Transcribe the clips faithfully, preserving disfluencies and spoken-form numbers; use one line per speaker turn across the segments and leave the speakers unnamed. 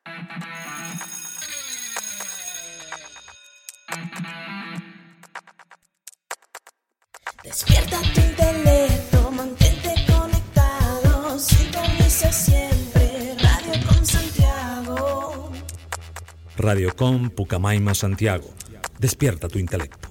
Despierta tu intelecto, mantente conectado, sintoniza siempre Radio Com Santiago.
Radio Com Pucamaima Santiago. Despierta tu intelecto.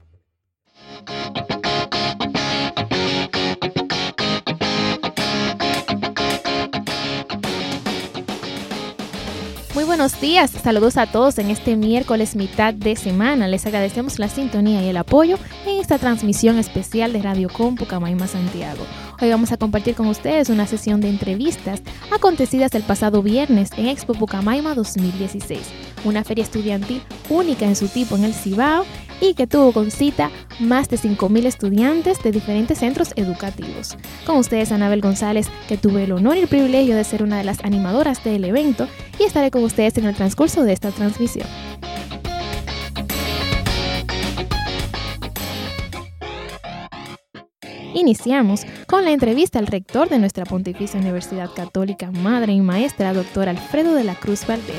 Muy buenos días, saludos a todos en este miércoles mitad de semana. Les agradecemos la sintonía y el apoyo en esta transmisión especial de Radio Com Pucamaima Santiago. Hoy vamos a compartir con ustedes una sesión de entrevistas acontecidas el pasado viernes en Expo Pucamaima dos mil dieciséis, una feria estudiantil única en su tipo en el Cibao y que tuvo con cita más de cinco mil estudiantes de diferentes centros educativos. Con ustedes Anabel González, que tuve el honor y el privilegio de ser una de las animadoras del evento, y estaré con ustedes en el transcurso de esta transmisión. Iniciamos con la entrevista al rector de nuestra Pontificia Universidad Católica, Madre y Maestra, doctor Alfredo de la Cruz Valdera.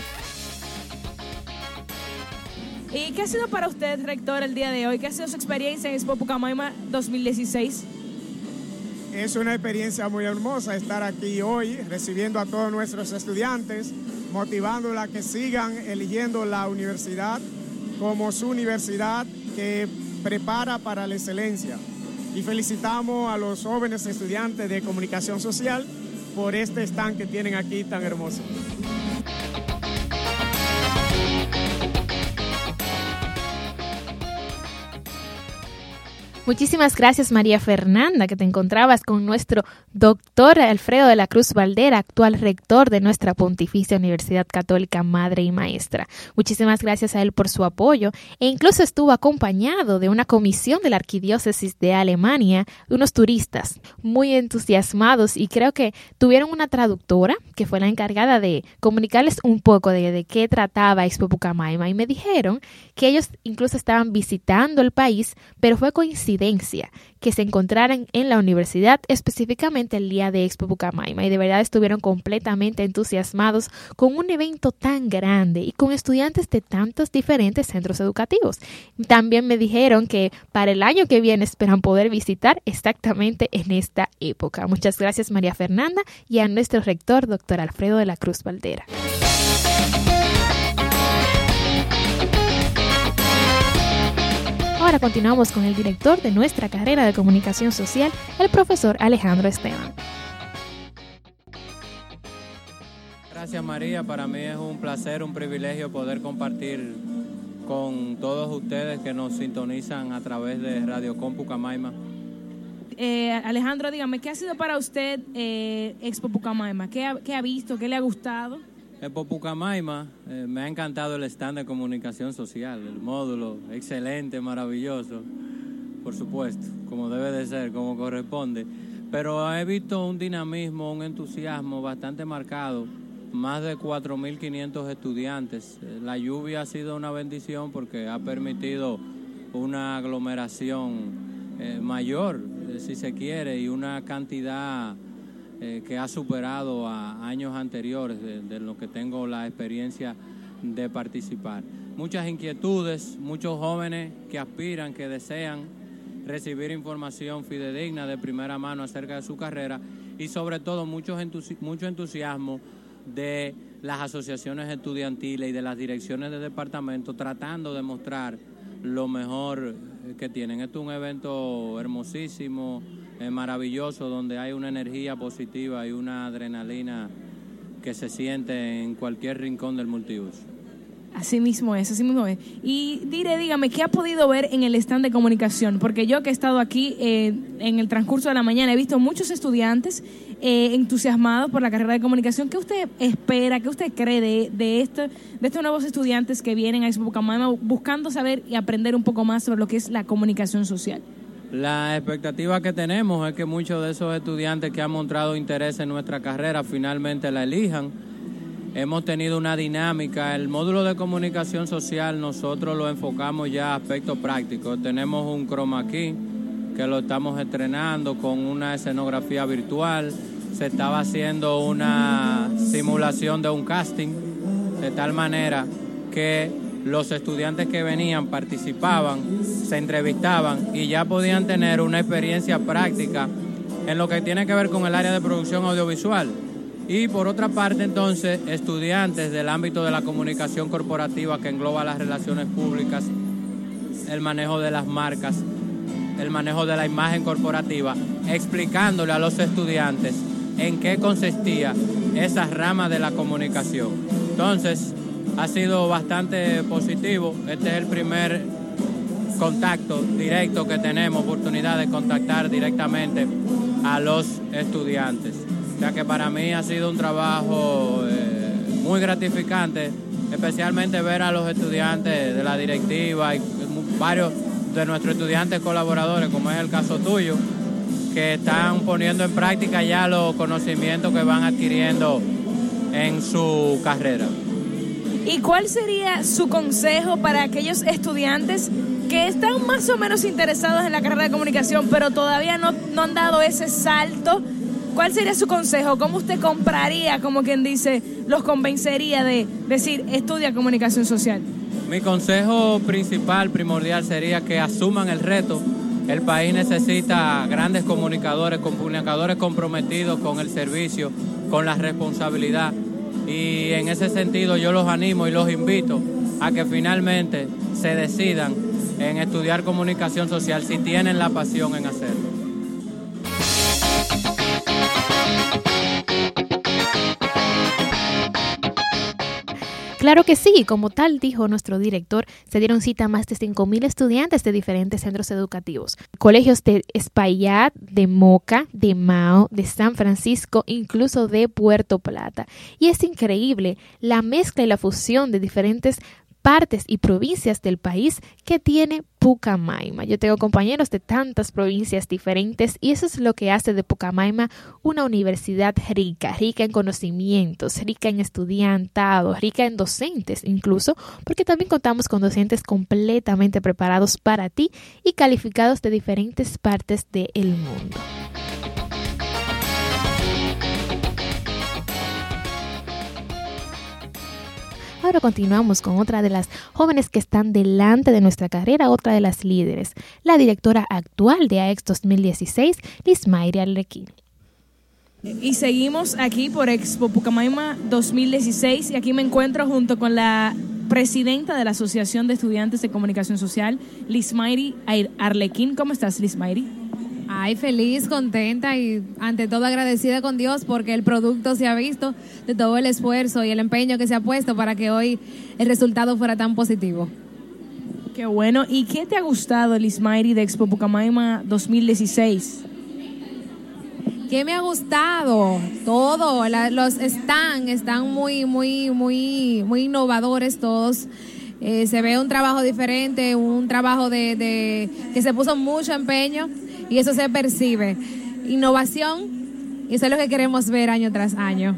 ¿Y qué ha sido para usted, rector, el día de hoy? ¿Qué ha sido su experiencia en Expo Pucamaima dos mil dieciséis?
Es una experiencia muy hermosa estar aquí hoy, recibiendo a todos nuestros estudiantes, motivándolos a que sigan eligiendo la universidad como su universidad que prepara para la excelencia. Y felicitamos a los jóvenes estudiantes de comunicación social por este stand que tienen aquí tan hermoso.
Muchísimas gracias, María Fernanda, que te encontrabas con nuestro doctor Alfredo de la Cruz Valdera, actual rector de nuestra Pontificia Universidad Católica, Madre y Maestra. Muchísimas gracias a él por su apoyo e incluso estuvo acompañado de una comisión de la Arquidiócesis de Alemania, de unos turistas muy entusiasmados, y creo que tuvieron una traductora que fue la encargada de comunicarles un poco de, de qué trataba Expo Pucamaima, y me dijeron que ellos incluso estaban visitando el país, pero fue coincidencia que se encontraran en la universidad específicamente el día de Expo Pucamaima, y de verdad estuvieron completamente entusiasmados con un evento tan grande y con estudiantes de tantos diferentes centros educativos. También me dijeron que para el año que viene esperan poder visitar exactamente en esta época. Muchas gracias, María Fernanda, y a nuestro rector, doctor Alfredo de la Cruz Valdera. Ahora continuamos con el director de nuestra carrera de comunicación social, el profesor Alejandro Esteban.
Gracias, María. Para mí es un placer, un privilegio poder compartir con todos ustedes que nos sintonizan a través de Radio Com Pucamaima.
Eh, Alejandro, dígame, ¿qué ha sido para usted eh, Expo Pucamaima? ¿Qué ha, qué ha visto? ¿Qué le ha gustado?
Expo Pucamaima, eh, me ha encantado el stand de comunicación social, el módulo, excelente, maravilloso, por supuesto, como debe de ser, como corresponde. Pero he visto un dinamismo, un entusiasmo bastante marcado, más de cuatro mil quinientos estudiantes. La lluvia ha sido una bendición porque ha permitido una aglomeración eh, mayor, eh, si se quiere, y una cantidad Eh, que ha superado a años anteriores de, de lo que tengo la experiencia de participar. Muchas inquietudes, muchos jóvenes que aspiran, que desean recibir información fidedigna de primera mano acerca de su carrera, y sobre todo mucho, entusi- mucho entusiasmo de las asociaciones estudiantiles y de las direcciones de departamento tratando de mostrar lo mejor que tienen. Esto es un evento hermosísimo, es maravilloso, donde hay una energía positiva y una adrenalina que se siente en cualquier rincón del multiuso.
Así mismo es, así mismo es. Y dire, dígame, ¿qué ha podido ver en el stand de comunicación? Porque yo que he estado aquí eh, en el transcurso de la mañana he visto muchos estudiantes eh, entusiasmados por la carrera de comunicación. ¿Qué usted espera, qué usted cree de, de, este, de estos nuevos estudiantes que vienen a Expo Pucamaima buscando saber y aprender un poco más sobre lo que es la comunicación social?
La expectativa que tenemos es que muchos de esos estudiantes que han mostrado interés en nuestra carrera finalmente la elijan. Hemos tenido una dinámica. El módulo de comunicación social nosotros lo enfocamos ya a aspectos prácticos. Tenemos un chroma key que lo estamos estrenando con una escenografía virtual. Se estaba haciendo una simulación de un casting de tal manera que los estudiantes que venían participaban, se entrevistaban y ya podían tener una experiencia práctica en lo que tiene que ver con el área de producción audiovisual. Y por otra parte, entonces, estudiantes del ámbito de la comunicación corporativa que engloba las relaciones públicas, el manejo de las marcas, el manejo de la imagen corporativa, explicándole a los estudiantes en qué consistía esa rama de la comunicación. Entonces, ha sido bastante positivo. Este es el primer contacto directo que tenemos, oportunidad de contactar directamente a los estudiantes. O sea que para mí ha sido un trabajo eh, muy gratificante, especialmente ver a los estudiantes de la directiva y varios de nuestros estudiantes colaboradores, como es el caso tuyo, que están poniendo en práctica ya los conocimientos que van adquiriendo en su carrera.
¿Y cuál sería su consejo para aquellos estudiantes que están más o menos interesados en la carrera de comunicación, pero todavía no, no han dado ese salto? ¿Cuál sería su consejo? ¿Cómo usted compraría, como quien dice, los convencería de decir, estudia comunicación social?
Mi consejo principal, primordial, sería que asuman el reto. El país necesita grandes comunicadores, comunicadores comprometidos con el servicio, con la responsabilidad. Y en ese sentido yo los animo y los invito a que finalmente se decidan en estudiar comunicación social si tienen la pasión en hacerlo.
Claro que sí, como tal dijo nuestro director, se dieron cita a más de cinco mil estudiantes de diferentes centros educativos, colegios de Espaillat, de Moca, de Mao, de San Francisco, incluso de Puerto Plata. Y es increíble la mezcla y la fusión de diferentes partes y provincias del país que tiene Pucamaima. Yo tengo compañeros de tantas provincias diferentes y eso es lo que hace de Pucamaima una universidad rica, rica en conocimientos, rica en estudiantado, rica en docentes incluso, porque también contamos con docentes completamente preparados para ti y calificados de diferentes partes del mundo. Ahora continuamos con otra de las jóvenes que están delante de nuestra carrera, otra de las líderes, la directora actual de A E X dos mil dieciséis, Lismayri Arlequín.
Y seguimos aquí por Expo Pucamaima dos mil dieciséis y aquí me encuentro junto con la presidenta de la Asociación de Estudiantes de Comunicación Social, Lismayri Arlequín. ¿Cómo estás, Lismayri?
Ay, feliz, contenta y ante todo agradecida con Dios porque el producto se ha visto de todo el esfuerzo y el empeño que se ha puesto para que hoy el resultado fuera tan positivo.
Qué bueno. ¿Y qué te ha gustado, Lismayri, de Expo Pucamaima dos mil dieciséis?
¿Qué me ha gustado? Todo. La, los están, están muy, muy, muy, muy innovadores todos. Eh, se ve un trabajo diferente, un trabajo de, de que se puso mucho empeño. Y eso se percibe. Innovación, y eso es lo que queremos ver año tras año.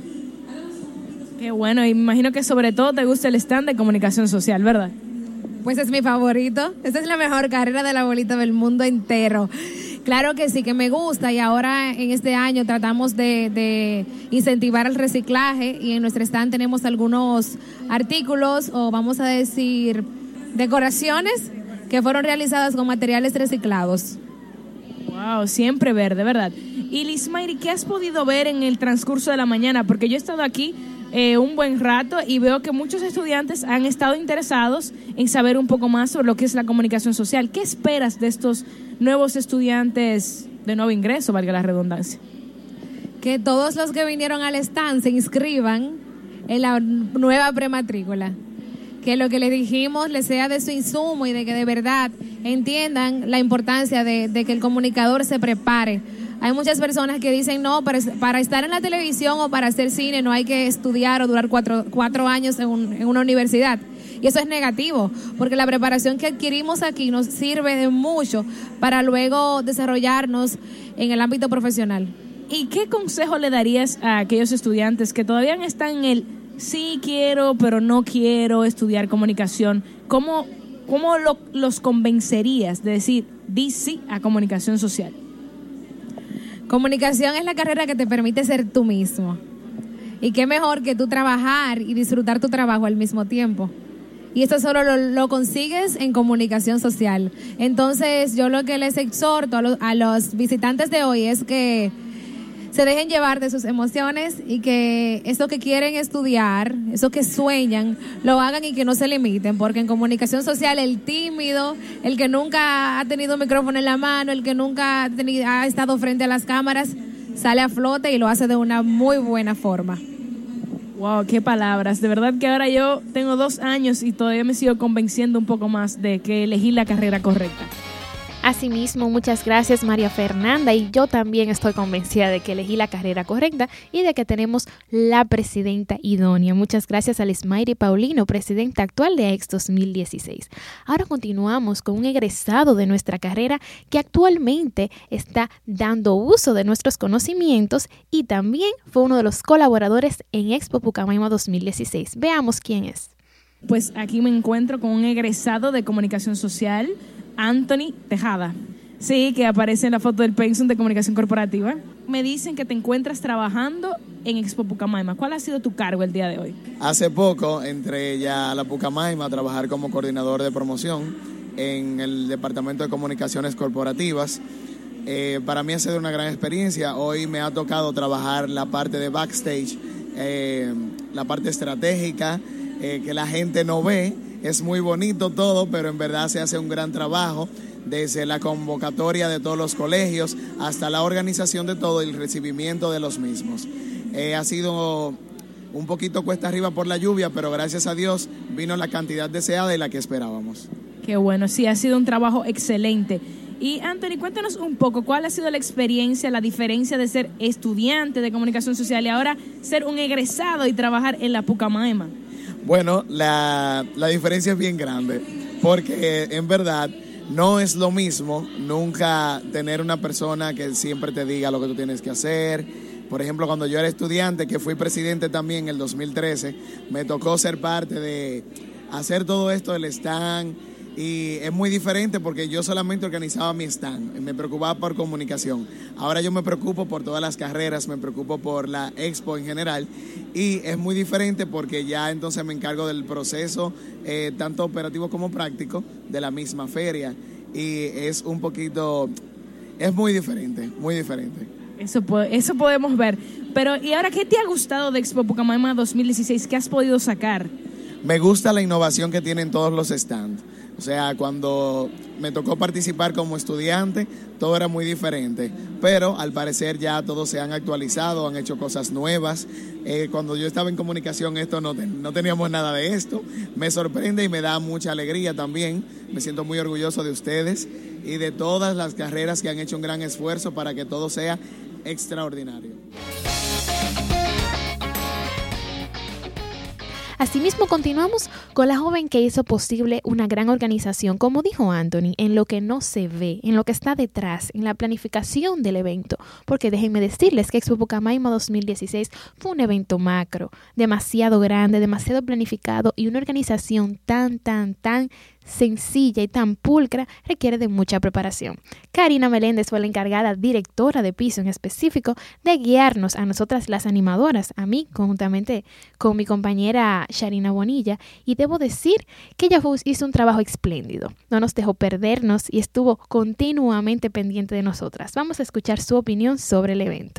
Qué bueno, y me imagino que sobre todo te gusta el stand de comunicación social, ¿verdad?
Pues es mi favorito. Esta es la mejor carrera de la bolita del mundo entero. Claro que sí, que me gusta, y ahora en este año tratamos de, de incentivar el reciclaje, y en nuestro stand tenemos algunos artículos, o vamos a decir, decoraciones que fueron realizadas con materiales reciclados.
Wow, siempre verde, ¿verdad? Y Lismayri, ¿qué has podido ver en el transcurso de la mañana? Porque yo he estado aquí eh, un buen rato y veo que muchos estudiantes han estado interesados en saber un poco más sobre lo que es la comunicación social. ¿Qué esperas de estos nuevos estudiantes de nuevo ingreso, valga la redundancia?
Que todos los que vinieron al stand se inscriban en la nueva prematrícula. Que lo que les dijimos les sea de su insumo y de que de verdad entiendan la importancia de, de que el comunicador se prepare. Hay muchas personas que dicen, no, para, para estar en la televisión o para hacer cine no hay que estudiar o durar cuatro, cuatro años en, un, en una universidad. Y eso es negativo, porque la preparación que adquirimos aquí nos sirve de mucho para luego desarrollarnos en el ámbito profesional.
¿Y qué consejo le darías a aquellos estudiantes que todavía están en el sí quiero, pero no quiero estudiar comunicación? ¿Cómo, cómo lo, los convencerías de decir di sí a comunicación social?
Comunicación es la carrera que te permite ser tú mismo. Y qué mejor que tú trabajar y disfrutar tu trabajo al mismo tiempo. Y eso solo lo, lo consigues en comunicación social. Entonces, yo lo que les exhorto a los, a los visitantes de hoy es que se dejen llevar de sus emociones y que eso que quieren estudiar, eso que sueñan, lo hagan y que no se limiten, porque en comunicación social el tímido, el que nunca ha tenido un micrófono en la mano, el que nunca ha, tenido, ha estado frente a las cámaras, sale a flote y lo hace de una muy buena forma.
Wow, qué palabras. De verdad que ahora yo tengo dos años y todavía me sigo convenciendo un poco más de que elegí la carrera correcta.
Asimismo, muchas gracias María Fernanda, y yo también estoy convencida de que elegí la carrera correcta y de que tenemos la presidenta idónea. Muchas gracias a Lismayri Paulino, presidenta actual de A E X dos mil dieciséis. Ahora continuamos con un egresado de nuestra carrera que actualmente está dando uso de nuestros conocimientos y también fue uno de los colaboradores en Expo Pucamaima dos mil dieciséis. Veamos quién es.
Pues aquí me encuentro con un egresado de comunicación social, Anthony Tejada. Sí, que aparece en la foto del pensum de comunicación corporativa. Me dicen que te encuentras trabajando en Expo Pucamaima. ¿Cuál ha sido tu cargo el día de hoy?
Hace poco entré ya a la Pucamaima a trabajar como coordinador de promoción en el Departamento de Comunicaciones Corporativas. Eh, para mí ha sido una gran experiencia. Hoy me ha tocado trabajar la parte de backstage, eh, la parte estratégica, eh, que la gente no ve. Es muy bonito todo, pero en verdad se hace un gran trabajo desde la convocatoria de todos los colegios hasta la organización de todo y el recibimiento de los mismos. Eh, ha sido un poquito cuesta arriba por la lluvia, pero gracias a Dios vino la cantidad deseada y la que esperábamos.
Qué bueno, sí, ha sido un trabajo excelente. Y Anthony, cuéntanos un poco, ¿cuál ha sido la experiencia, la diferencia de ser estudiante de comunicación social y ahora ser un egresado y trabajar en la Pucamaima?
Bueno, la, la diferencia es bien grande, porque en verdad no es lo mismo nunca tener una persona que siempre te diga lo que tú tienes que hacer. Por ejemplo, cuando yo era estudiante, que fui presidente también en el dos mil trece, me tocó ser parte de hacer todo esto del stand. Y es muy diferente porque yo solamente organizaba mi stand, me preocupaba por comunicación. Ahora yo me preocupo por todas las carreras, me preocupo por la expo en general y es muy diferente porque ya entonces me encargo del proceso, eh, tanto operativo como práctico, de la misma feria y es un poquito, es muy diferente, muy diferente.
Eso, eso podemos ver. Pero, ¿y ahora qué te ha gustado de Expo Pucamaima dos mil dieciséis? ¿Qué has podido sacar?
Me gusta la innovación que tienen todos los stands. O sea, cuando me tocó participar como estudiante, todo era muy diferente. Pero al parecer ya todos se han actualizado, han hecho cosas nuevas. Eh, cuando yo estaba en comunicación, esto no, no teníamos nada de esto. Me sorprende y me da mucha alegría también. Me siento muy orgulloso de ustedes y de todas las carreras que han hecho un gran esfuerzo para que todo sea extraordinario.
Asimismo, continuamos con la joven que hizo posible una gran organización, como dijo Anthony, en lo que no se ve, en lo que está detrás, en la planificación del evento. Porque déjenme decirles que Expo Pucamaima dos mil dieciséis fue un evento macro, demasiado grande, demasiado planificado y una organización tan, tan, tan sencilla y tan pulcra requiere de mucha preparación. Karina Meléndez fue la encargada, directora de piso en específico, de guiarnos a nosotras las animadoras, a mí conjuntamente con mi compañera Sharina Bonilla, y debo decir que ella hizo un trabajo espléndido, no nos dejó perdernos y estuvo continuamente pendiente de nosotras. Vamos a escuchar su opinión sobre el evento.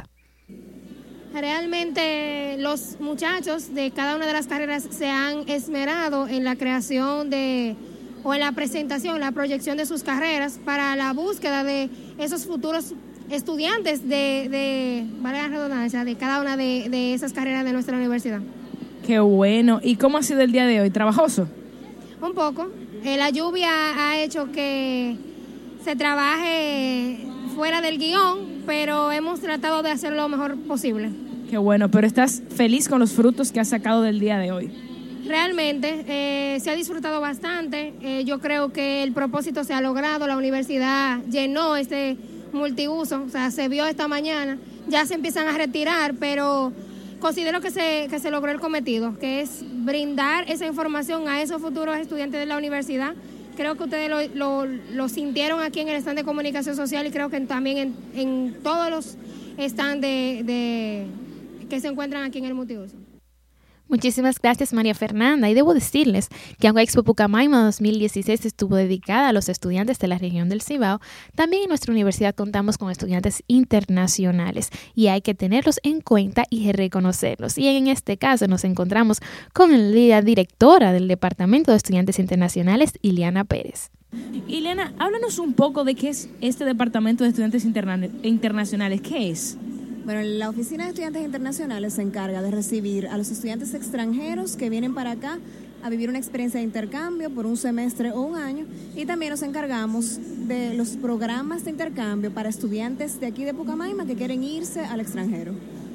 Realmente los muchachos de cada una de las carreras se han esmerado en la creación de o en la presentación, la proyección de sus carreras para la búsqueda de esos futuros estudiantes de, de valga la redundancia, de cada una de, de esas carreras de nuestra universidad.
Qué bueno. ¿Y cómo ha sido el día de hoy? ¿Trabajoso?
Un poco. Eh, la lluvia ha hecho que se trabaje fuera del guión, pero hemos tratado de hacer lo mejor posible.
Qué bueno, pero ¿estás feliz con los frutos que has sacado del día de hoy?
Realmente eh, se ha disfrutado bastante. Eh, yo creo que el propósito se ha logrado. La universidad llenó este multiuso, o sea, se vio esta mañana. Ya se empiezan a retirar, pero considero que se, que se logró el cometido, que es brindar esa información a esos futuros estudiantes de la universidad. Creo que ustedes lo, lo, lo sintieron aquí en el stand de comunicación social y creo que también en, en todos los stands de, de que se encuentran aquí en el multiuso.
Muchísimas gracias, María Fernanda. Y debo decirles que aunque Expo Pucamaima dos mil dieciséis estuvo dedicada a los estudiantes de la región del Cibao, también en nuestra universidad contamos con estudiantes internacionales y hay que tenerlos en cuenta y reconocerlos. Y en este caso nos encontramos con la directora del Departamento de Estudiantes Internacionales, Ileana Pérez.
Ileana, háblanos un poco de qué es este Departamento de Estudiantes Interna- Internacionales. ¿Qué es?
Bueno, la Oficina de Estudiantes Internacionales se encarga de recibir a los estudiantes extranjeros que vienen para acá a vivir una experiencia de intercambio por un semestre o un año, y también nos encargamos de los programas de intercambio para estudiantes de aquí de Pucamaima que quieren irse al extranjero.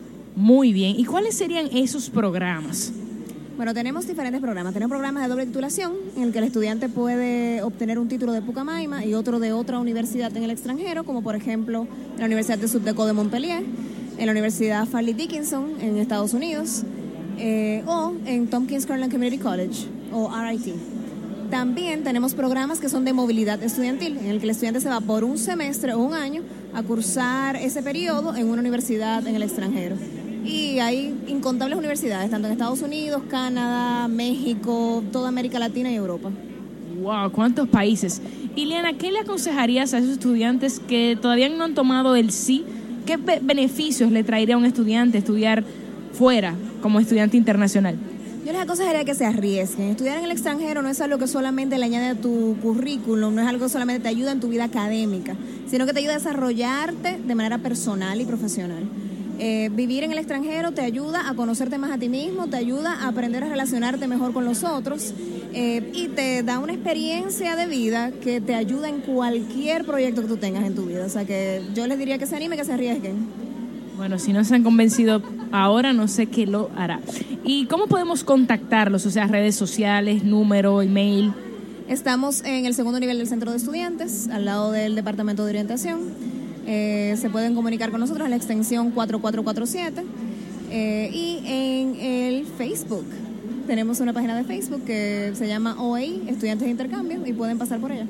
Muy bien. ¿Y cuáles serían esos programas?
Bueno, tenemos diferentes programas. Tenemos programas de doble titulación en el que el estudiante puede obtener un título de Pucamaima y otro de otra universidad en el extranjero, como por ejemplo la Universidad de Subdeco de Montpellier, en la Universidad Fairleigh Dickinson en Estados Unidos, eh, o en Tompkins Cornell Community College o R I T. También tenemos programas que son de movilidad estudiantil, en el que el estudiante se va por un semestre o un año a cursar ese periodo en una universidad en el extranjero. Y hay incontables universidades, tanto en Estados Unidos, Canadá, México, toda América Latina y Europa.
¡Wow! ¿Cuántos países? Ileana, ¿qué le aconsejarías a esos estudiantes que todavía no han tomado el sí? ¿Qué be- beneficios le traería a un estudiante estudiar fuera como estudiante internacional?
Yo les aconsejaría que se arriesguen. Estudiar en el extranjero no es algo que solamente le añade a tu currículum, no es algo que solamente te ayuda en tu vida académica, sino que te ayuda a desarrollarte de manera personal y profesional. Eh, vivir en el extranjero te ayuda a conocerte más a ti mismo, te ayuda a aprender a relacionarte mejor con los otros, eh, y te da una experiencia de vida que te ayuda en cualquier proyecto que tú tengas en tu vida. O sea que yo les diría que se animen, que se arriesguen.
Bueno, si no se han convencido ahora, no sé qué lo hará. ¿Y cómo podemos contactarlos? O sea, redes sociales, número, email.
Estamos en el segundo nivel del centro de estudiantes, al lado del departamento de orientación. Eh, se pueden comunicar con nosotros en la extensión cuatro cuatro cuatro siete, eh, y en el Facebook. Tenemos una página de Facebook que se llama O E I, Estudiantes de Intercambio, y pueden pasar por ella.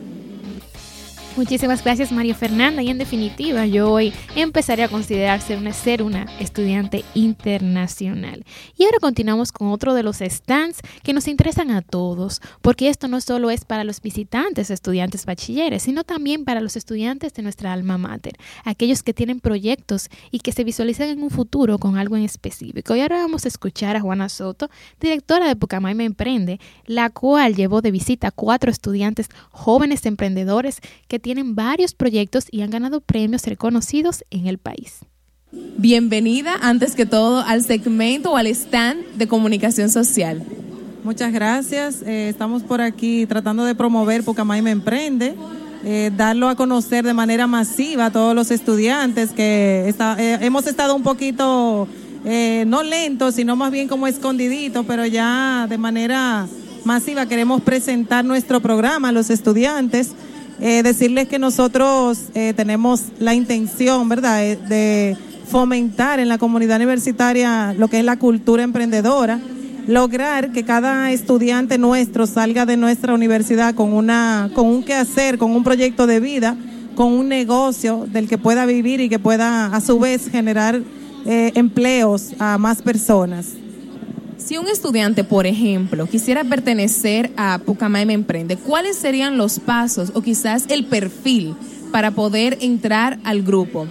Muchísimas gracias, María Fernanda, y en definitiva yo hoy empezaré a considerarse una, ser una estudiante internacional. Y ahora continuamos con otro de los stands que nos interesan a todos, porque esto no solo es para los visitantes, estudiantes bachilleres, sino también para los estudiantes de nuestra alma mater, aquellos que tienen proyectos y que se visualizan en un futuro con algo en específico. Y ahora vamos a escuchar a Juana Soto, directora de Pucamaima Emprende, la cual llevó de visita a cuatro estudiantes jóvenes emprendedores que tienen varios proyectos y han ganado premios reconocidos en el país.
Bienvenida, antes que todo, al segmento o al stand de comunicación social.
Muchas gracias. Eh, estamos por aquí tratando de promover Pucamaima Emprende, eh, darlo a conocer de manera masiva a todos los estudiantes que está, eh, hemos estado un poquito, eh, no lentos, sino más bien como escondiditos, pero ya de manera masiva queremos presentar nuestro programa a los estudiantes. Eh, decirles que nosotros eh, tenemos la intención, ¿verdad?, eh, de fomentar en la comunidad universitaria lo que es la cultura emprendedora, lograr que cada estudiante nuestro salga de nuestra universidad con una, con un quehacer, con un proyecto de vida, con un negocio del que pueda vivir y que pueda a su vez generar eh, empleos a más personas.
Si un estudiante, por ejemplo, quisiera pertenecer a Pucamaima Emprende, ¿cuáles serían los pasos o quizás el perfil para poder entrar al grupo?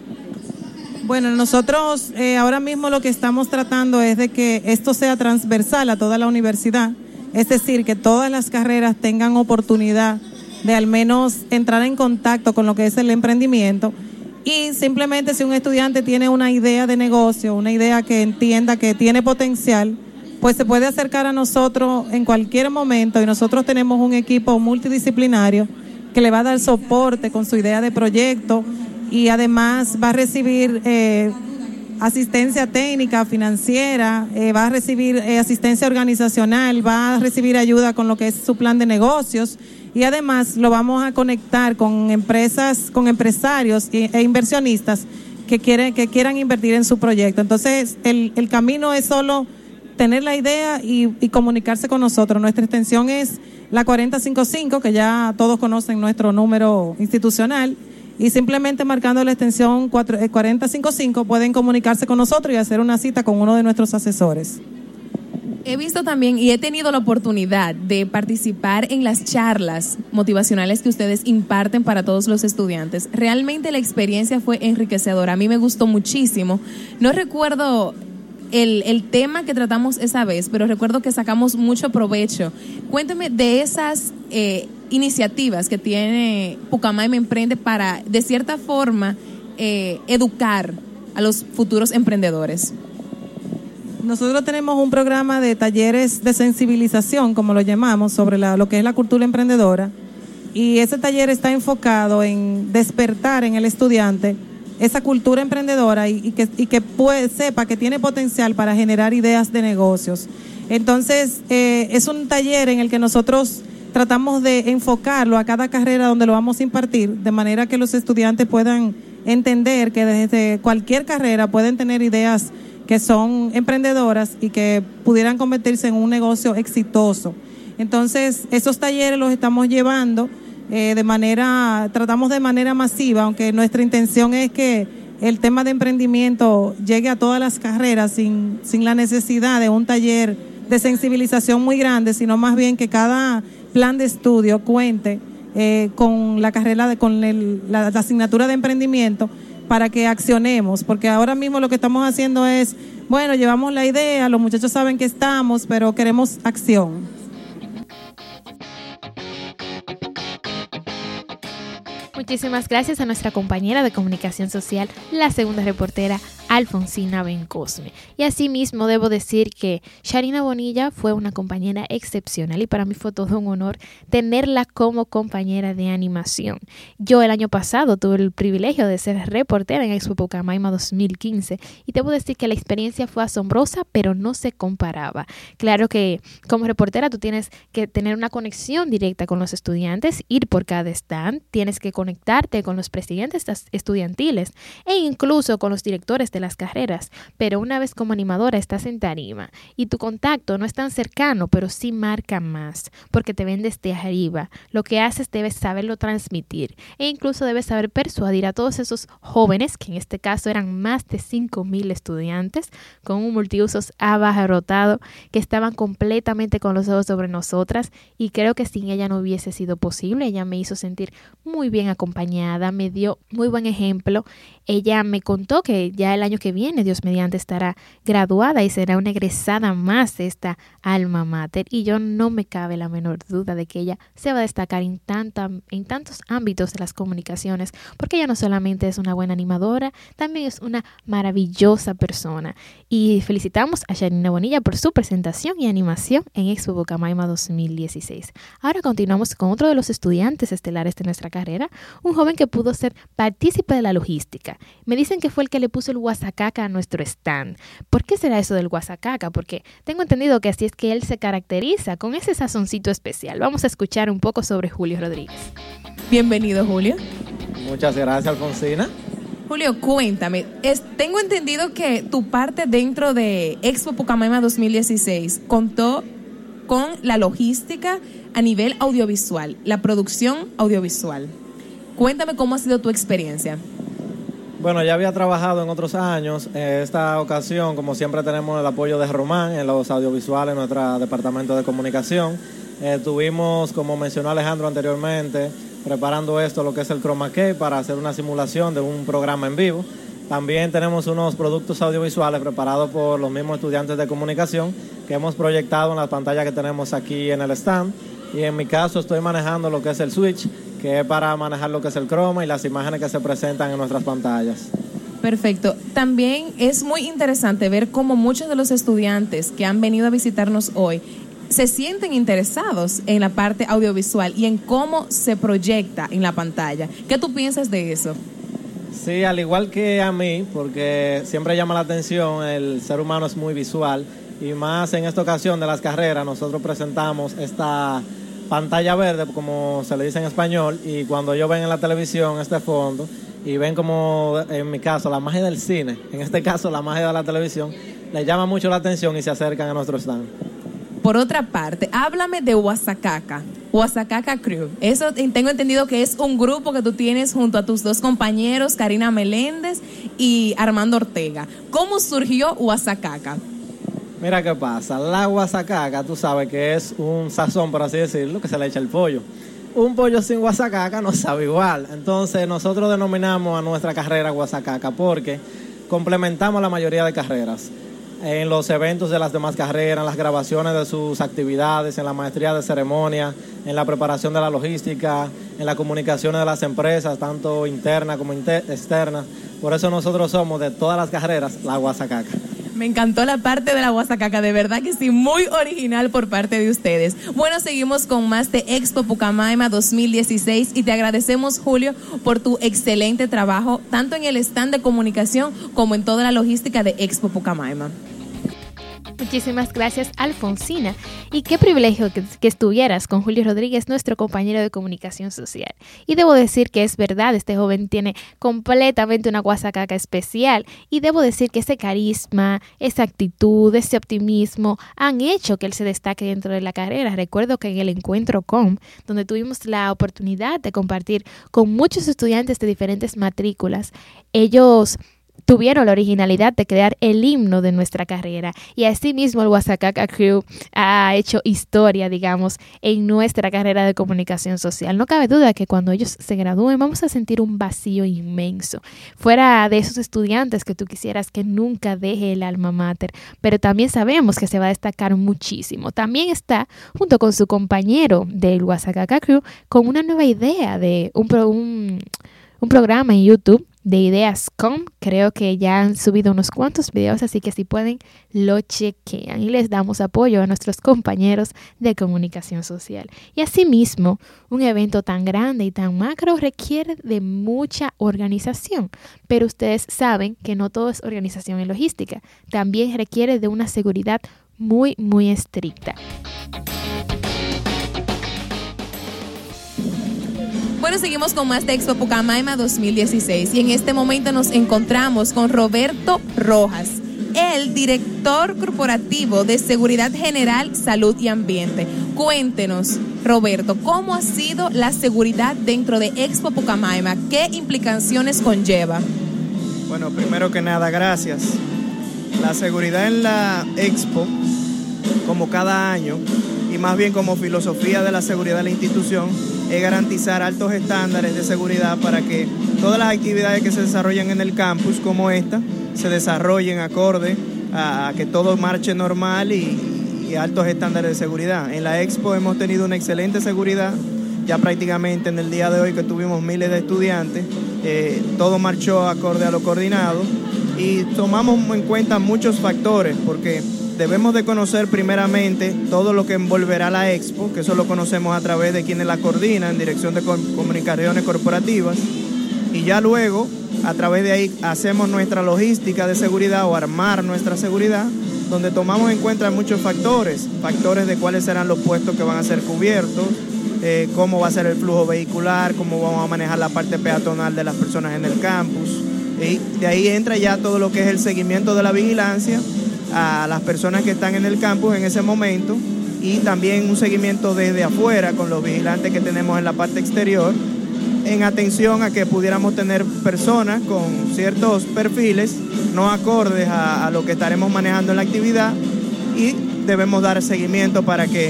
Bueno, nosotros eh, ahora mismo lo que estamos tratando es de que esto sea transversal a toda la universidad, es decir, que todas las carreras tengan oportunidad de al menos entrar en contacto con lo que es el emprendimiento. Y simplemente si un estudiante tiene una idea de negocio, una idea que entienda que tiene potencial, pues se puede acercar a nosotros en cualquier momento, y nosotros tenemos un equipo multidisciplinario que le va a dar soporte con su idea de proyecto, y además va a recibir eh, asistencia técnica, financiera, eh, va a recibir eh, asistencia organizacional, va a recibir ayuda con lo que es su plan de negocios, y además lo vamos a conectar con empresas, con empresarios e inversionistas que quieren, que quieran invertir en su proyecto. Entonces, el, el camino es solo tener la idea y, y comunicarse con nosotros. Nuestra extensión es la cuarenta cincuenta y cinco, que ya todos conocen nuestro número institucional, y simplemente marcando la extensión cuatro, eh, cuarenta cincuenta y cinco pueden comunicarse con nosotros y hacer una cita con uno de nuestros asesores.
He visto también y he tenido la oportunidad de participar en las charlas motivacionales que ustedes imparten para todos los estudiantes. Realmente la experiencia fue enriquecedora. A mí me gustó muchísimo. No recuerdo el, el tema que tratamos esa vez, pero recuerdo que sacamos mucho provecho. Cuénteme de esas eh, iniciativas que tiene Pucamaima Emprende para, de cierta forma, eh, educar a los futuros emprendedores.
Nosotros tenemos un programa de talleres de sensibilización, como lo llamamos, sobre la, lo que es la cultura emprendedora, y ese taller está enfocado en despertar en el estudiante esa cultura emprendedora y, y que, y que puede, sepa que tiene potencial para generar ideas de negocios. Entonces, eh, es un taller en el que nosotros tratamos de enfocarlo a cada carrera donde lo vamos a impartir, de manera que los estudiantes puedan entender que desde cualquier carrera pueden tener ideas que son emprendedoras y que pudieran convertirse en un negocio exitoso. Entonces, esos talleres los estamos llevando eh, de manera, tratamos de manera masiva, aunque nuestra intención es que el tema de emprendimiento llegue a todas las carreras sin, sin la necesidad de un taller de sensibilización muy grande, sino más bien que cada plan de estudio cuente eh, con la carrera, de, con el, la, la asignatura de emprendimiento, para que accionemos, porque ahora mismo lo que estamos haciendo es, bueno, llevamos la idea, los muchachos saben que estamos, pero queremos acción.
Muchísimas gracias a nuestra compañera de comunicación social, la segunda reportera, Alfonsina Bencosme. Y asimismo debo decir que Sharina Bonilla fue una compañera excepcional y para mí fue todo un honor tenerla como compañera de animación. Yo el año pasado tuve el privilegio de ser reportera en Expo Pucamaima dos mil quince y debo decir que la experiencia fue asombrosa, pero no se comparaba. Claro que como reportera tú tienes que tener una conexión directa con los estudiantes, ir por cada stand, tienes que conectarte con los presidentes estudiantiles e incluso con los directores de las carreras, pero una vez como animadora estás en tarima y tu contacto no es tan cercano, pero sí marca más, porque te ven desde arriba. Lo que haces debes saberlo transmitir e incluso debes saber persuadir a todos esos jóvenes, que en este caso eran más de cinco mil estudiantes, con un multiusos abarrotado, que estaban completamente con los ojos sobre nosotras, y creo que sin ella no hubiese sido posible. Ella me hizo sentir muy bien acompañada, me dio muy buen ejemplo. Ella me contó que ya el año que viene, Dios mediante, estará graduada y será una egresada más de esta alma mater, y yo no me cabe la menor duda de que ella se va a destacar en, tanta, en tantos ámbitos de las comunicaciones, porque ella no solamente es una buena animadora, también es una maravillosa persona. Y felicitamos a Sharina Bonilla por su presentación y animación en Expo Pucamaima dos mil dieciséis. Ahora continuamos con otro de los estudiantes estelares de nuestra carrera, un joven que pudo ser partícipe de la logística. Me dicen que fue el que le puso el guasacaca a nuestro stand. ¿Por qué será eso del guasacaca? Porque tengo entendido que así es que él se caracteriza, con ese sazoncito especial. Vamos a escuchar un poco sobre Julio Rodríguez.
Bienvenido, Julio.
Muchas gracias, Alfonsina.
Julio, cuéntame, es, tengo entendido que tu parte dentro de Expo Pucamaima dos mil dieciséis contó con la logística a nivel audiovisual, la producción audiovisual. Cuéntame cómo ha sido tu experiencia.
Bueno, ya había trabajado en otros años. En esta ocasión, como siempre, tenemos el apoyo de Román en los audiovisuales, en nuestro departamento de comunicación. Eh, tuvimos, como mencionó Alejandro anteriormente, preparando esto, lo que es el chroma key, para hacer una simulación de un programa en vivo. También tenemos unos productos audiovisuales preparados por los mismos estudiantes de comunicación que hemos proyectado en las pantallas que tenemos aquí en el stand. Y en mi caso estoy manejando lo que es el switch, que es para manejar lo que es el croma y las imágenes que se presentan en nuestras pantallas.
Perfecto. También es muy interesante ver cómo muchos de los estudiantes que han venido a visitarnos hoy se sienten interesados en la parte audiovisual y en cómo se proyecta en la pantalla. ¿Qué tú piensas de eso?
Sí, al igual que a mí, porque siempre llama la atención, el ser humano es muy visual, y más en esta ocasión de las carreras nosotros presentamos esta pantalla verde, como se le dice en español, y cuando ellos ven en la televisión este fondo y ven como, en mi caso, la magia del cine, en este caso la magia de la televisión, les llama mucho la atención y se acercan a nuestro stand.
Por otra parte, háblame de guasacaca. Guasacaca Crew. Eso tengo entendido que es un grupo que tú tienes junto a tus dos compañeros, Karina Meléndez y Armando Ortega. ¿Cómo surgió Guasacaca?
Mira qué pasa, la guasacaca, tú sabes que es un sazón, por así decirlo, que se le echa el pollo. Un pollo sin guasacaca no sabe igual. Entonces nosotros denominamos a nuestra carrera guasacaca porque complementamos la mayoría de carreras. En los eventos de las demás carreras, en las grabaciones de sus actividades, en la maestría de ceremonia, en la preparación de la logística, en la comunicación de las empresas, tanto internas como inter- externas. Por eso nosotros somos de todas las carreras la guasacaca.
Me encantó la parte de la guasacaca, de verdad que sí, muy original por parte de ustedes. Bueno, seguimos con más de Expo Pucamaima dos mil dieciséis y te agradecemos, Julio, por tu excelente trabajo, tanto en el stand de comunicación como en toda la logística de Expo Pucamaima.
Muchísimas gracias, Alfonsina. Y qué privilegio que, que estuvieras con Julio Rodríguez, nuestro compañero de comunicación social. Y debo decir que es verdad, este joven tiene completamente una guasacaca especial. Y debo decir que ese carisma, esa actitud, ese optimismo han hecho que él se destaque dentro de la carrera. Recuerdo que en el encuentro C O M, donde tuvimos la oportunidad de compartir con muchos estudiantes de diferentes matrículas, ellos tuvieron la originalidad de crear el himno de nuestra carrera, y asimismo el Guasacaca Crew ha hecho historia, digamos, en nuestra carrera de comunicación social. No cabe duda que cuando ellos se gradúen vamos a sentir un vacío inmenso, fuera de esos estudiantes que tú quisieras que nunca deje el alma mater, pero también sabemos que se va a destacar muchísimo. También está, junto con su compañero del Guasacaca Crew, con una nueva idea de un, pro, un, un programa en YouTube de Ideas punto com. Creo que ya han subido unos cuantos videos, así que si pueden lo chequean, y les damos apoyo a nuestros compañeros de comunicación social. Y asimismo, un evento tan grande y tan macro requiere de mucha organización, pero ustedes saben que no todo es organización y logística, también requiere de una seguridad muy muy estricta.
Bueno, seguimos con más de Expo Pucamaima dos mil dieciséis y en este momento nos encontramos con Roberto Rojas, el director corporativo de Seguridad General, Salud y Ambiente. Cuéntenos, Roberto, ¿cómo ha sido la seguridad dentro de Expo Pucamaima? ¿Qué implicaciones conlleva?
Bueno, primero que nada, gracias. La seguridad en la Expo, como cada año, y más bien como filosofía de la seguridad de la institución, es garantizar altos estándares de seguridad para que todas las actividades que se desarrollan en el campus, como esta, se desarrollen acorde a, a que todo marche normal y, y altos estándares de seguridad. En la Expo hemos tenido una excelente seguridad, ya prácticamente en el día de hoy que tuvimos miles de estudiantes, eh, todo marchó acorde a lo coordinado y tomamos en cuenta muchos factores porque debemos de conocer primeramente todo lo que envolverá la Expo, que eso lo conocemos a través de quienes la coordinan, Dirección de Comunicaciones Corporativas, y ya luego, a través de ahí, hacemos nuestra logística de seguridad o armar nuestra seguridad, donde tomamos en cuenta muchos factores, factores de cuáles serán los puestos que van a ser cubiertos, eh, cómo va a ser el flujo vehicular, cómo vamos a manejar la parte peatonal de las personas en el campus, y de ahí entra ya todo lo que es el seguimiento de la vigilancia a las personas que están en el campus en ese momento y también un seguimiento desde afuera con los vigilantes que tenemos en la parte exterior en atención a que pudiéramos tener personas con ciertos perfiles no acordes a, a lo que estaremos manejando en la actividad y debemos dar seguimiento para que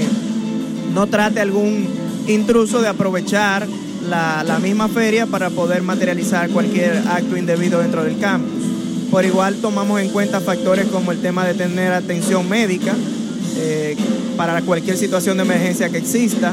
no trate algún intruso de aprovechar la, la misma feria para poder materializar cualquier acto indebido dentro del campus. Por igual tomamos en cuenta factores como el tema de tener atención médica eh, para cualquier situación de emergencia que exista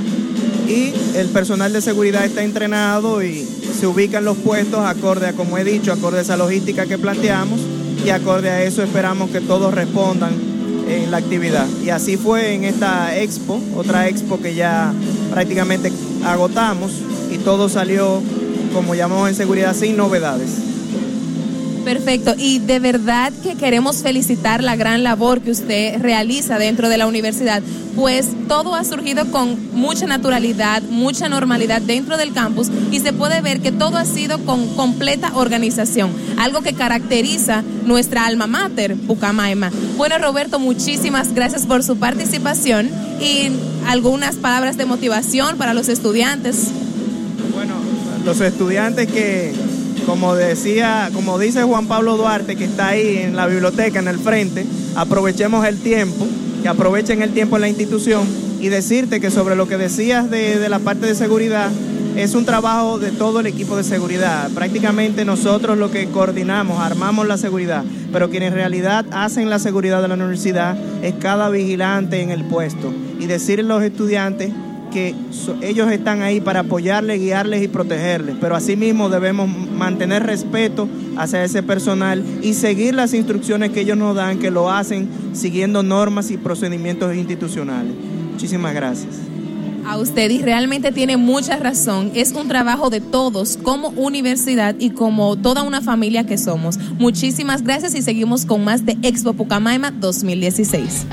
y el personal de seguridad está entrenado y se ubica en los puestos acorde a, como he dicho, acorde a esa logística que planteamos y acorde a eso esperamos que todos respondan en la actividad. Y así fue en esta Expo, otra Expo que ya prácticamente agotamos y todo salió, como llamamos en seguridad, sin novedades.
Perfecto, y de verdad que queremos felicitar la gran labor que usted realiza dentro de la universidad, pues todo ha surgido con mucha naturalidad, mucha normalidad dentro del campus y se puede ver que todo ha sido con completa organización, algo que caracteriza nuestra alma mater, Pucamaima. Bueno, Roberto, muchísimas gracias por su participación y algunas palabras de motivación para los estudiantes.
Bueno, los estudiantes que, como decía, como dice Juan Pablo Duarte, que está ahí en la biblioteca, en el frente, aprovechemos el tiempo, que aprovechen el tiempo en la institución y decirte que sobre lo que decías de, de la parte de seguridad, es un trabajo de todo el equipo de seguridad. Prácticamente nosotros lo que coordinamos, armamos la seguridad, pero quienes en realidad hacen la seguridad de la universidad es cada vigilante en el puesto. Y decirle a los estudiantes que so, ellos están ahí para apoyarles, guiarles y protegerles, pero asimismo debemos mantener respeto hacia ese personal y seguir las instrucciones que ellos nos dan, que lo hacen siguiendo normas y procedimientos institucionales. Muchísimas gracias.
A usted, y realmente tiene mucha razón, es un trabajo de todos como universidad y como toda una familia que somos. Muchísimas gracias y seguimos con más de Expo Pucamaima dos mil dieciséis.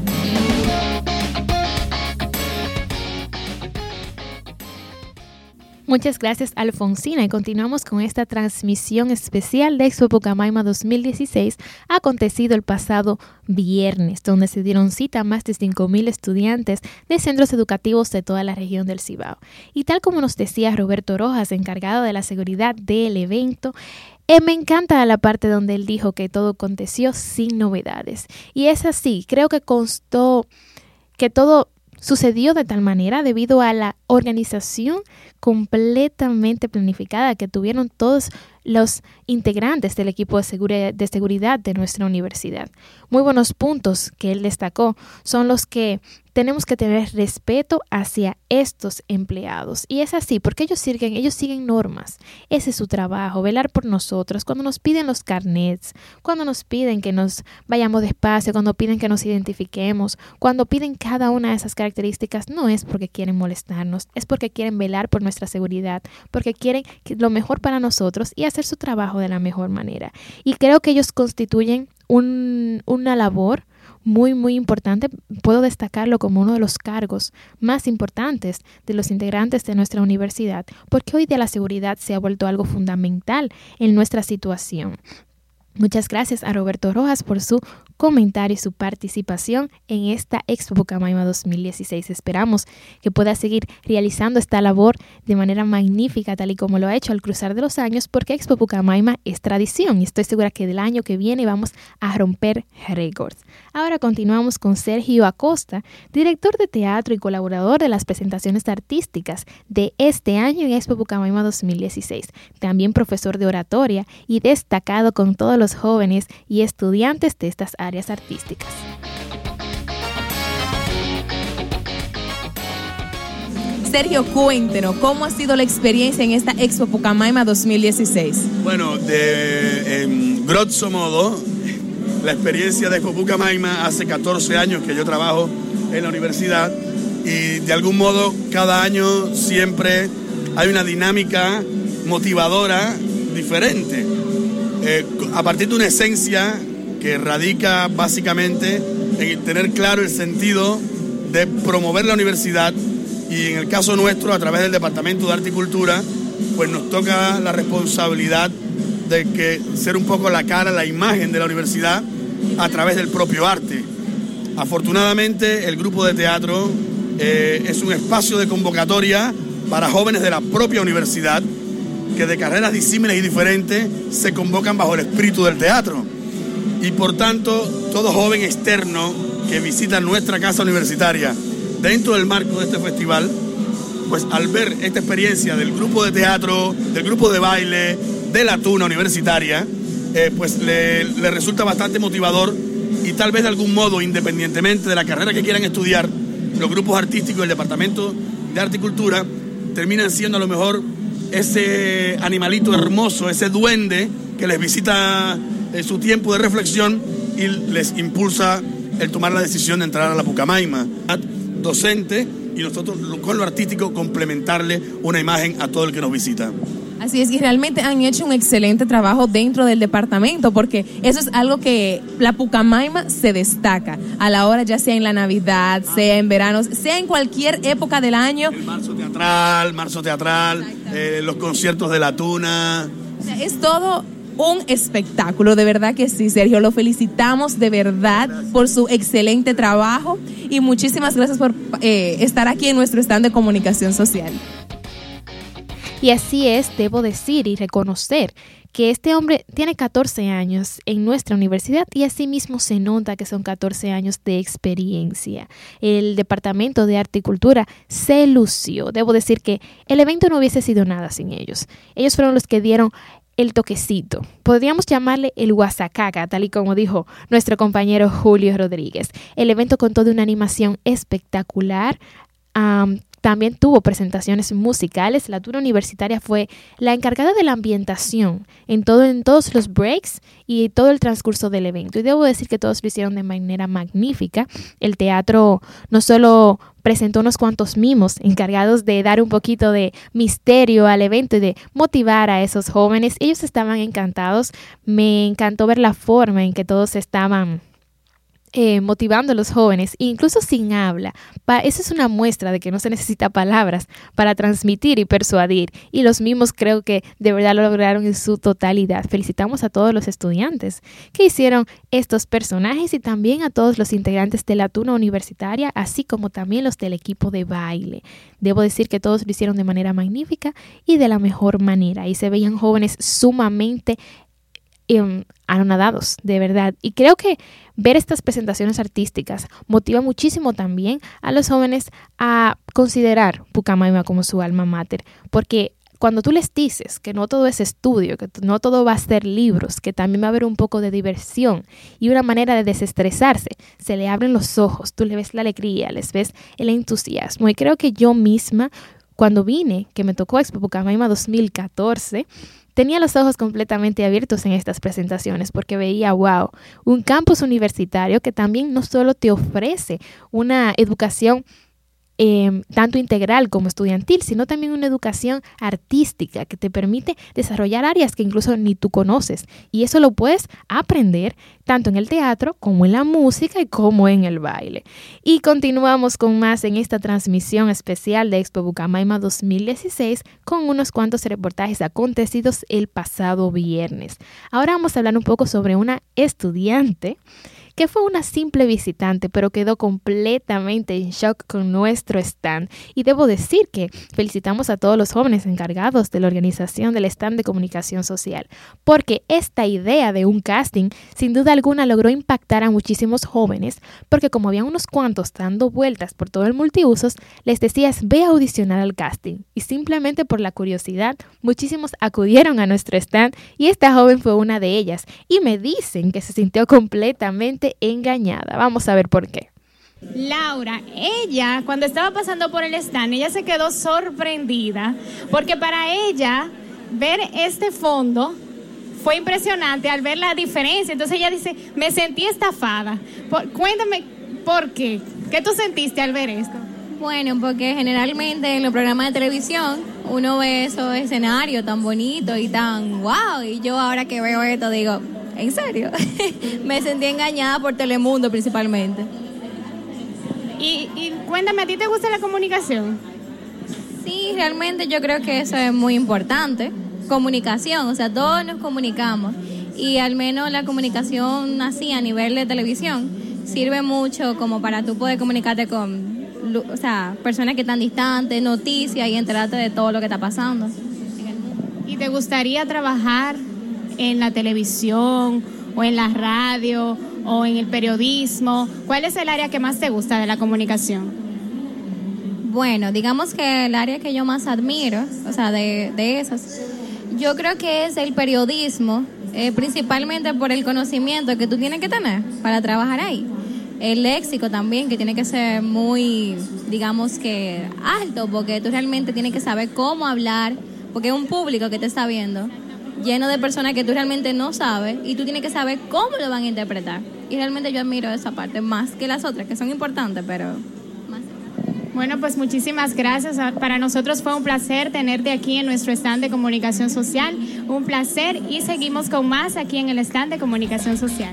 Muchas gracias, Alfonsina, y continuamos con esta transmisión especial de Expo Pucamaima dos mil dieciséis, acontecido el pasado viernes, donde se dieron cita a más de cinco mil estudiantes de centros educativos de toda la región del Cibao. Y tal como nos decía Roberto Rojas, encargado de la seguridad del evento, Eh, me encanta la parte donde él dijo que todo aconteció sin novedades. Y es así, creo que constó que todo sucedió de tal manera debido a la organización completamente planificada que tuvieron todos los integrantes del equipo de seguridad, de seguridad de nuestra universidad. Muy buenos puntos que él destacó son los que tenemos que tener respeto hacia estos empleados. Y es así, porque ellos siguen, ellos siguen normas. Ese es su trabajo, velar por nosotros. Cuando nos piden los carnets, cuando nos piden que nos vayamos despacio, cuando piden que nos identifiquemos, cuando piden cada una de esas características, no es porque quieren molestarnos, es porque quieren velar por nuestra seguridad, porque quieren lo mejor para nosotros y hacer su trabajo de la mejor manera. Y creo que ellos constituyen un, una labor muy, muy importante. Puedo destacarlo como uno de los cargos más importantes de los integrantes de nuestra universidad, porque hoy día la seguridad se ha vuelto algo fundamental en nuestra situación. Muchas gracias a Roberto Rojas por su comentario y su participación en esta Expo Pucamaima dos mil dieciséis. Esperamos que pueda seguir realizando esta labor de manera magnífica, tal y como lo ha hecho al cruzar de los años, porque Expo Pucamaima es tradición y estoy segura que del año que viene vamos a romper récords. Ahora continuamos con Sergio Acosta, director de teatro y colaborador de las presentaciones artísticas de este año en Expo Pucamaima dos mil dieciséis. También profesor de oratoria y destacado con todos los jóvenes y estudiantes de estas áreas artísticas.
Sergio, cuéntenos, ¿cómo ha sido la experiencia en esta Expo Pucamaima dos mil dieciséis?
Bueno, de en grosso modo, la experiencia de Expo Pucamaima hace catorce años que yo trabajo en la universidad y de algún modo cada año siempre hay una dinámica motivadora diferente, eh, a partir de una esencia que radica básicamente en tener claro el sentido de promover la universidad y en el caso nuestro, a través del Departamento de Arte y Cultura, pues nos toca la responsabilidad de que ser un poco la cara, la imagen de la universidad a través del propio arte. Afortunadamente, el grupo de teatro eh, es un espacio de convocatoria para jóvenes de la propia universidad que de carreras disímiles y diferentes se convocan bajo el espíritu del teatro. Y por tanto, todo joven externo que visita nuestra casa universitaria dentro del marco de este festival, pues al ver esta experiencia del grupo de teatro, del grupo de baile, de la tuna universitaria, eh, pues le, le resulta bastante motivador y tal vez de algún modo, independientemente de la carrera que quieran estudiar, los grupos artísticos del Departamento de Arte y Cultura terminan siendo a lo mejor ese animalito hermoso, ese duende que les visita en su tiempo de reflexión y les impulsa el tomar la decisión de entrar a la Pucamaima. Docente y nosotros con lo artístico complementarle una imagen a todo el que nos visita.
Así es, y realmente han hecho un excelente trabajo dentro del departamento, porque eso es algo que la Pucamaima se destaca a la hora, ya sea en la Navidad, sea en verano, sea en cualquier época del año.
El marzo teatral, marzo teatral, eh, los conciertos de la Tuna.
O sea, es todo un espectáculo, de verdad que sí, Sergio. Lo felicitamos de verdad por su excelente trabajo y muchísimas gracias por eh, estar aquí en nuestro stand de comunicación social.
Y así es, debo decir y reconocer que este hombre tiene catorce años en nuestra universidad y así mismo se nota que son catorce años de experiencia. El Departamento de Arte y Cultura se lució. Debo decir que el evento no hubiese sido nada sin ellos. Ellos fueron los que dieron el toquecito. Podríamos llamarle el guasacaca, tal y como dijo nuestro compañero Julio Rodríguez. El evento contó de una animación espectacular. Um, También tuvo presentaciones musicales. La Tuna Universitaria fue la encargada de la ambientación en, todo, en todos los breaks y todo el transcurso del evento. Y debo decir que todos lo hicieron de manera magnífica. El teatro no solo presentó unos cuantos mimos encargados de dar un poquito de misterio al evento y de motivar a esos jóvenes. Ellos estaban encantados. Me encantó ver la forma en que todos estaban Eh, motivando a los jóvenes, incluso sin habla. Pa- eso es una muestra de que no se necesita palabras para transmitir y persuadir, y los mismos creo que de verdad lo lograron en su totalidad. Felicitamos a todos los estudiantes que hicieron estos personajes y también a todos los integrantes de la Tuna Universitaria, así como también los del equipo de baile. Debo decir que todos lo hicieron de manera magnífica y de la mejor manera, y se veían jóvenes sumamente Um, anonadados, de verdad. Y creo que ver estas presentaciones artísticas motiva muchísimo también a los jóvenes a considerar Pucamaima como su alma mater, porque cuando tú les dices que no todo es estudio, que no todo va a ser libros, que también va a haber un poco de diversión y una manera de desestresarse, se le abren los ojos, tú le ves la alegría, les ves el entusiasmo. Y creo que yo misma, cuando vine, que me tocó Expo Pucamaima dos mil catorce, tenía los ojos completamente abiertos en estas presentaciones porque veía, wow, un campus universitario que también no solo te ofrece una educación Eh, tanto integral como estudiantil, sino también una educación artística que te permite desarrollar áreas que incluso ni tú conoces, y eso lo puedes aprender tanto en el teatro como en la música y como en el baile. Y continuamos con más en esta transmisión especial de Expo Pucamaima dos mil dieciséis con unos cuantos reportajes acontecidos el pasado viernes. Ahora vamos a hablar un poco sobre una estudiante que fue una simple visitante, pero quedó completamente en shock con nuestro stand. Y debo decir que felicitamos a todos los jóvenes encargados de la organización del stand de comunicación social, porque esta idea de un casting, sin duda alguna, logró impactar a muchísimos jóvenes, porque como había unos cuantos dando vueltas por todo el multiusos, les decías, ve a audicionar al casting. Y simplemente por la curiosidad, muchísimos acudieron a nuestro stand, y esta joven fue una de ellas. Y me dicen que se sintió completamente engañada. Vamos a ver por qué.
Laura, ella cuando estaba pasando por el stand, ella se quedó sorprendida porque para ella ver este fondo fue impresionante al ver la diferencia. Entonces ella dice, me sentí estafada. Por, cuéntame por qué. ¿Qué tú sentiste al ver esto?
Bueno, porque generalmente en los programas de televisión uno ve esos escenarios tan bonitos y tan wow, y yo ahora que veo esto digo, ¿en serio? Me sentí engañada por Telemundo principalmente.
Y, y cuéntame, ¿a ti te gusta la comunicación?
Sí, realmente yo creo que eso es muy importante. Comunicación, o sea, todos nos comunicamos. Y al menos la comunicación así a nivel de televisión sirve mucho como para tú poder comunicarte con, o sea, personas que están distantes, noticias y enterarte de todo lo que está pasando.
¿Y te gustaría trabajar en la televisión o en la radio o en el periodismo? ¿Cuál es el área que más te gusta de la comunicación?
Bueno, digamos que el área que yo más admiro, o sea, de, de esas, yo creo que es el periodismo, eh, principalmente por el conocimiento que tú tienes que tener para trabajar ahí. El léxico también, que tiene que ser muy, digamos que alto, porque tú realmente tienes que saber cómo hablar, porque es un público que te está viendo, lleno de personas que tú realmente no sabes, y tú tienes que saber cómo lo van a interpretar. Y realmente yo admiro esa parte más que las otras, que son importantes, pero más.
Bueno, pues muchísimas gracias. Para nosotros fue un placer tenerte aquí en nuestro stand de comunicación social. Un placer y seguimos con más aquí en el stand de comunicación social.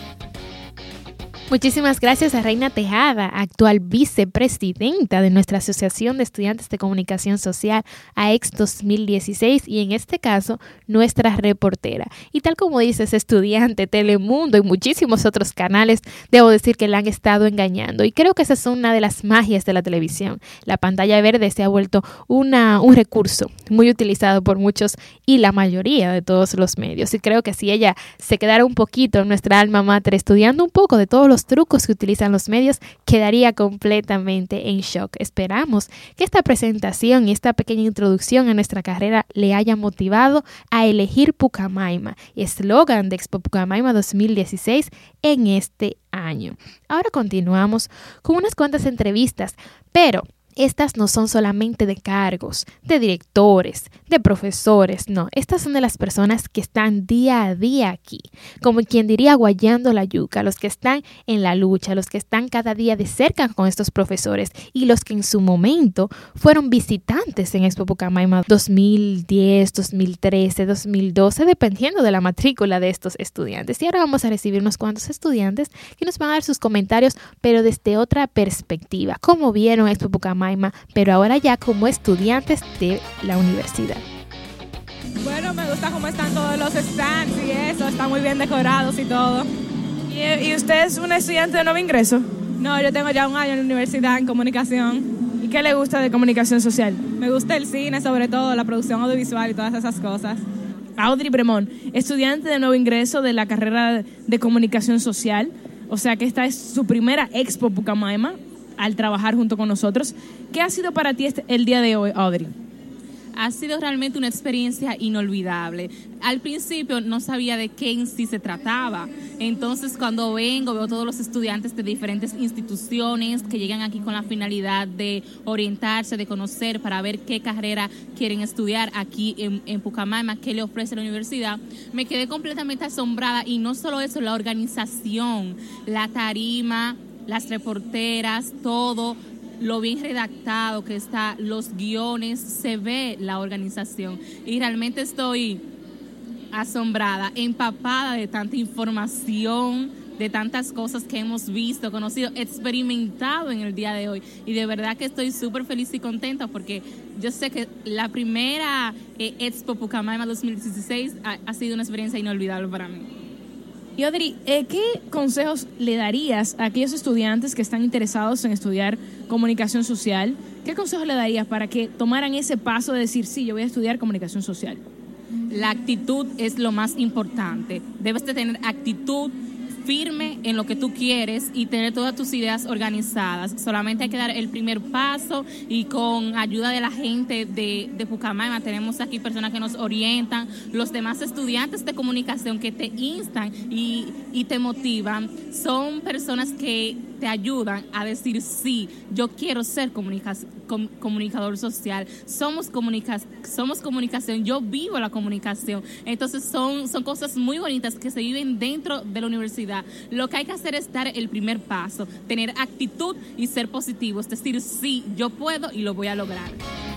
Muchísimas gracias a Reina Tejada, actual vicepresidenta de nuestra Asociación de Estudiantes de Comunicación Social, A E X dos mil dieciséis, y en este caso, nuestra reportera. Y tal como dices, estudiante, Telemundo y muchísimos otros canales, debo decir que la han estado engañando. Y creo que esa es una de las magias de la televisión. La pantalla verde se ha vuelto una, un recurso muy utilizado por muchos y la mayoría de todos los medios. Y creo que si ella se quedara un poquito en nuestra alma mater estudiando un poco de todos los Los trucos que utilizan los medios, quedaría completamente en shock. Esperamos que esta presentación y esta pequeña introducción a nuestra carrera le haya motivado a elegir Pucamaima, eslogan de Expo Pucamaima dos mil dieciséis en este año. Ahora continuamos con unas cuantas entrevistas, pero estas no son solamente de cargos, de directores, de profesores, no. Estas son de las personas que están día a día aquí, como quien diría guayando la yuca, los que están en la lucha, los que están cada día de cerca con estos profesores y los que en su momento fueron visitantes en Expo Pucamaima dos mil diez, dos mil trece, dos mil doce, dependiendo de la matrícula de estos estudiantes. Y ahora vamos a recibir unos cuantos estudiantes que nos van a dar sus comentarios, pero desde otra perspectiva. ¿Cómo vieron Expo Pucamaima? Pero ahora ya como estudiantes de la universidad.
Bueno, me gusta cómo están todos los stands y eso, están muy bien decorados y todo. ¿Y, y usted es un estudiante de nuevo ingreso? No, yo tengo ya un año en la universidad en comunicación. ¿Y qué le gusta de comunicación social? Me gusta el cine, sobre todo la producción audiovisual y todas esas cosas. Audrey Bremont, estudiante de nuevo ingreso de la carrera de comunicación social, o sea que esta es su primera Expo Pucamaima al trabajar junto con nosotros. ¿Qué ha sido para ti este, el día de hoy, Audrey?
Ha sido realmente una experiencia inolvidable. Al principio no sabía de qué en sí se trataba. Entonces, cuando vengo, veo todos los estudiantes de diferentes instituciones que llegan aquí con la finalidad de orientarse, de conocer, para ver qué carrera quieren estudiar aquí en, en Pucamaima, qué le ofrece la universidad. Me quedé completamente asombrada, y no solo eso, la organización, la tarima, las reporteras, todo lo bien redactado que está, los guiones, se ve la organización, y realmente estoy asombrada, empapada de tanta información, de tantas cosas que hemos visto, conocido, experimentado en el día de hoy, y de verdad que estoy súper feliz y contenta porque yo sé que la primera eh, Expo Pucamaima dos mil dieciséis ha, ha sido una experiencia inolvidable para mí.
Y Audrey, eh, ¿qué consejos le darías a aquellos estudiantes que están interesados en estudiar comunicación social? ¿Qué consejos le darías para que tomaran ese paso de decir, sí, yo voy a estudiar comunicación social?
La actitud es lo más importante. Debes de tener actitud firme en lo que tú quieres y tener todas tus ideas organizadas. Solamente hay que dar el primer paso, y con ayuda de la gente de, de Pucamaima tenemos aquí personas que nos orientan, los demás estudiantes de comunicación que te instan y, y te motivan. Son personas que te ayudan a decir, sí, yo quiero ser comunica- com- comunicador social. Somos, comunica- somos comunicación, yo vivo la comunicación. Entonces son, son cosas muy bonitas que se viven dentro de la universidad. Lo que hay que hacer es dar el primer paso, tener actitud y ser positivo, es decir, sí, yo puedo y lo voy a lograr.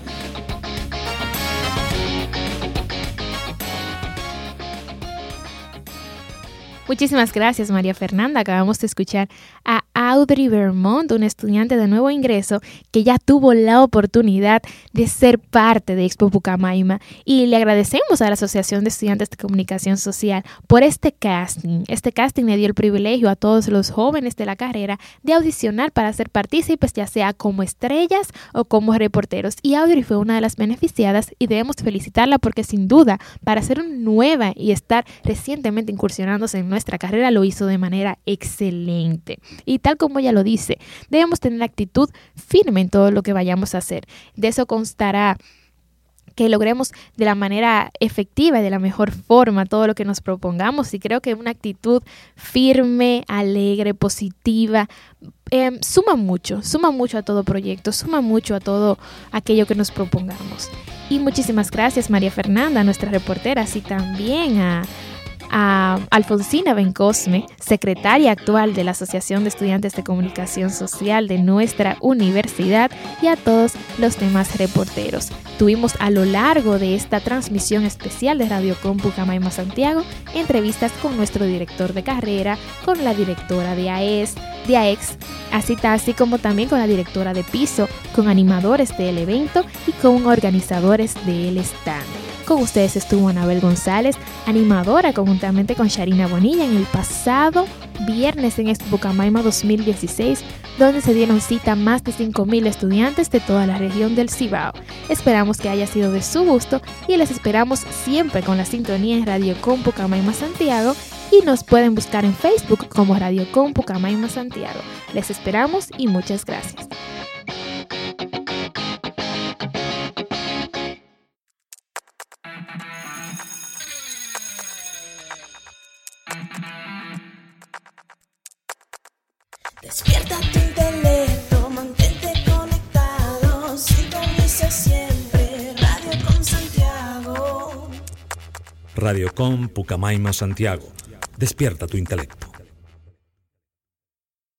Muchísimas gracias, María Fernanda. Acabamos de escuchar a Audrey Bremont, una estudiante de nuevo ingreso que ya tuvo la oportunidad de ser parte de Expo Pucamaima, y le agradecemos a la Asociación de Estudiantes de Comunicación Social por este casting. Este casting le dio el privilegio a todos los jóvenes de la carrera de audicionar para ser partícipes, ya sea como estrellas o como reporteros, y Audrey fue una de las beneficiadas, y debemos felicitarla porque sin duda, para ser nueva y estar recientemente incursionándose en nuestra carrera, lo hizo de manera excelente. Y tal como ella lo dice, debemos tener actitud firme en todo lo que vayamos a hacer. De eso constará que logremos de la manera efectiva y de la mejor forma todo lo que nos propongamos, y creo que una actitud firme, alegre, positiva, eh, suma mucho, suma mucho a todo proyecto, suma mucho a todo aquello que nos propongamos. Y muchísimas gracias, María Fernanda, nuestra reportera, así también a a Alfonsina Bencosme, secretaria actual de la Asociación de Estudiantes de Comunicación Social de nuestra universidad, y a todos los demás reporteros. Tuvimos a lo largo de esta transmisión especial de Radiocom Pucamaima Santiago entrevistas con nuestro director de carrera, con la directora de A E S, de A E X, así, así como también con la directora de piso, con animadores del evento y con organizadores del stand. Con ustedes estuvo Anabel González, animadora conjuntamente con Sharina Bonilla en el pasado viernes en Expo Pucamaima dos mil dieciséis, donde se dieron cita más de cinco mil estudiantes de toda la región del Cibao. Esperamos que haya sido de su gusto y les esperamos siempre con la sintonía en Radiocom Pucamaima Santiago, y nos pueden buscar en Facebook como Radiocom Pucamaima Santiago. Les esperamos y muchas gracias.
Despierta tu intelecto, mantente conectado, sintoniza siempre Radiocom Santiago.
Radiocom Pucamaima Santiago. Despierta tu intelecto.